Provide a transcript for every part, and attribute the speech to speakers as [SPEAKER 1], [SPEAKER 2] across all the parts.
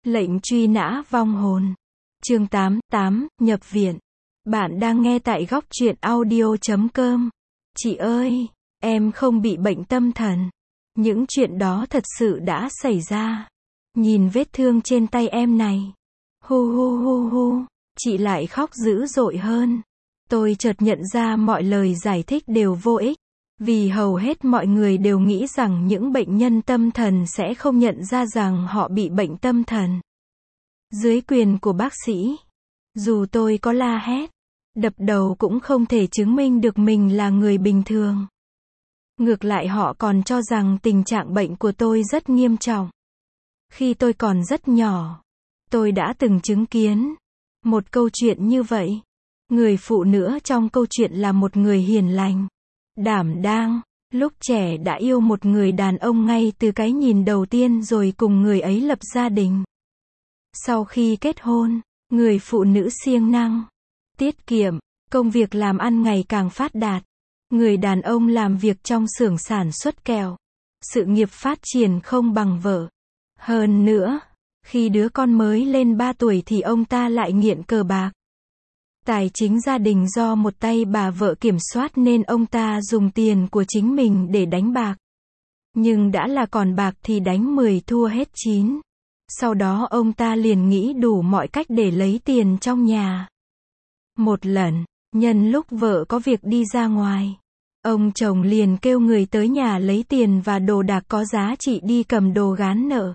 [SPEAKER 1] Lệnh truy nã vong hồn. Chương 88, nhập viện. Bạn đang nghe tại góc truyện audio.com. Chị ơi, em không bị bệnh tâm thần. Những chuyện đó thật sự đã xảy ra. Nhìn vết thương trên tay em này. Hu hu hu hu. Chị lại khóc dữ dội hơn. Tôi chợt nhận ra mọi lời giải thích đều vô ích. Vì hầu hết mọi người đều nghĩ rằng những bệnh nhân tâm thần sẽ không nhận ra rằng họ bị bệnh tâm thần. Dưới quyền của bác sĩ, dù tôi có la hét, đập đầu cũng không thể chứng minh được mình là người bình thường. Ngược lại họ còn cho rằng tình trạng bệnh của tôi rất nghiêm trọng. Khi tôi còn rất nhỏ, tôi đã từng chứng kiến một câu chuyện như vậy. Người phụ nữ trong câu chuyện là một người hiền lành, đảm đang, lúc trẻ đã yêu một người đàn ông ngay từ cái nhìn đầu tiên rồi cùng người ấy lập gia đình. Sau khi kết hôn, người phụ nữ siêng năng, tiết kiệm, công việc làm ăn ngày càng phát đạt. Người đàn ông làm việc trong xưởng sản xuất kẹo. Sự nghiệp phát triển không bằng vợ. Hơn nữa, khi đứa con mới lên 3 tuổi thì ông ta lại nghiện cờ bạc. Tài chính gia đình do một tay bà vợ kiểm soát nên ông ta dùng tiền của chính mình để đánh bạc. Nhưng đã là còn bạc thì đánh 10 thua hết 9. Sau đó ông ta liền nghĩ đủ mọi cách để lấy tiền trong nhà. Một lần, nhân lúc vợ có việc đi ra ngoài, ông chồng liền kêu người tới nhà lấy tiền và đồ đạc có giá trị đi cầm đồ gán nợ.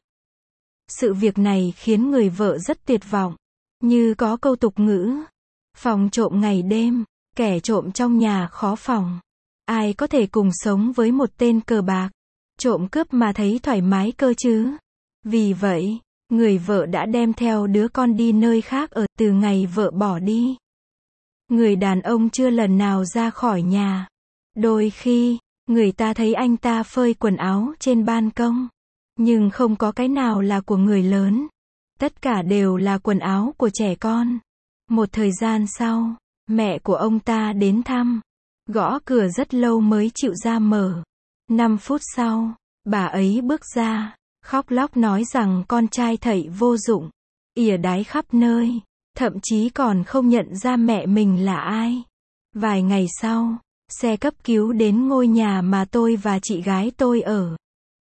[SPEAKER 1] Sự việc này khiến người vợ rất tuyệt vọng. Như có câu tục ngữ, phòng trộm ngày đêm, kẻ trộm trong nhà khó phòng. Ai có thể cùng sống với một tên cờ bạc, trộm cướp mà thấy thoải mái cơ chứ? Vì vậy, người vợ đã đem theo đứa con đi nơi khác ở từ ngày vợ bỏ đi. Người đàn ông chưa lần nào ra khỏi nhà. Đôi khi, người ta thấy anh ta phơi quần áo trên ban công. Nhưng không có cái nào là của người lớn. Tất cả đều là quần áo của trẻ con. Một thời gian sau, mẹ của ông ta đến thăm. Gõ cửa rất lâu mới chịu ra mở. 5 phút sau, bà ấy bước ra, khóc lóc nói rằng con trai thầy vô dụng, ỉa đái khắp nơi, thậm chí còn không nhận ra mẹ mình là ai. Vài ngày sau, xe cấp cứu đến ngôi nhà mà tôi và chị gái tôi ở.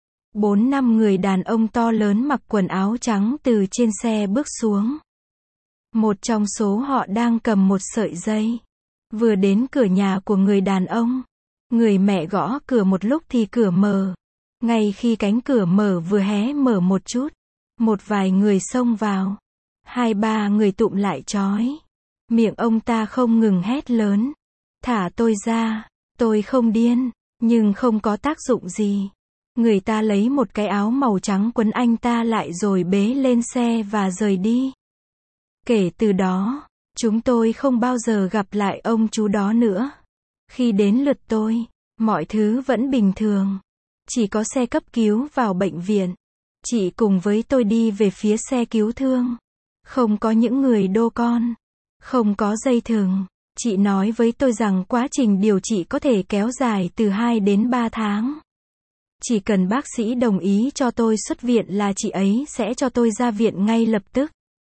[SPEAKER 1] 4-5 người đàn ông to lớn mặc quần áo trắng từ trên xe bước xuống. Một trong số họ đang cầm một sợi dây. Vừa đến cửa nhà của người đàn ông, người mẹ gõ cửa một lúc thì cửa mở. Ngay khi cánh cửa mở vừa hé mở một chút, một vài người xông vào. 2-3 người tụm lại trói. Miệng ông ta không ngừng hét lớn. Thả tôi ra, tôi không điên, nhưng không có tác dụng gì. Người ta lấy một cái áo màu trắng quấn anh ta lại rồi bế lên xe và rời đi. Kể từ đó, chúng tôi không bao giờ gặp lại ông chú đó nữa. Khi đến lượt tôi, mọi thứ vẫn bình thường. Chỉ có xe cấp cứu vào bệnh viện. Chị cùng với tôi đi về phía xe cứu thương. Không có những người đô con. Không có dây thừng. Chị nói với tôi rằng quá trình điều trị có thể kéo dài từ 2 đến 3 tháng. Chỉ cần bác sĩ đồng ý cho tôi xuất viện là chị ấy sẽ cho tôi ra viện ngay lập tức.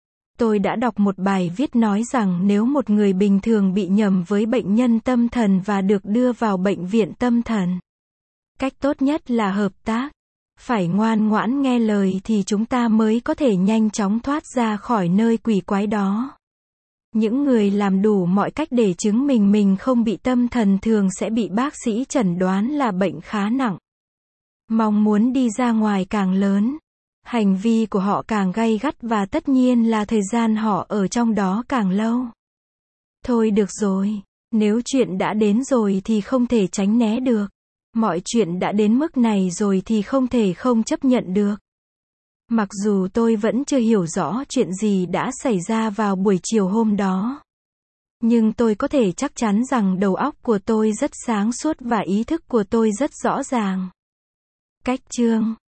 [SPEAKER 1] Tôi đã đọc một bài viết nói rằng nếu một người bình thường bị nhầm với bệnh nhân tâm thần và được đưa vào bệnh viện tâm thần, cách tốt nhất là hợp tác. Phải ngoan ngoãn nghe lời thì chúng ta mới có thể nhanh chóng thoát ra khỏi nơi quỷ quái đó. Những người làm đủ mọi cách để chứng minh mình không bị tâm thần thường sẽ bị bác sĩ chẩn đoán là bệnh khá nặng. Mong muốn đi ra ngoài càng lớn, hành vi của họ càng gay gắt và tất nhiên là thời gian họ ở trong đó càng lâu. Thôi được rồi, nếu chuyện đã đến rồi thì không thể tránh né được. Mọi chuyện đã đến mức này rồi thì không thể không chấp nhận được. Mặc dù tôi vẫn chưa hiểu rõ chuyện gì đã xảy ra vào buổi chiều hôm đó. Nhưng tôi có thể chắc chắn rằng đầu óc của tôi rất sáng suốt và ý thức của tôi rất rõ ràng. Cách chương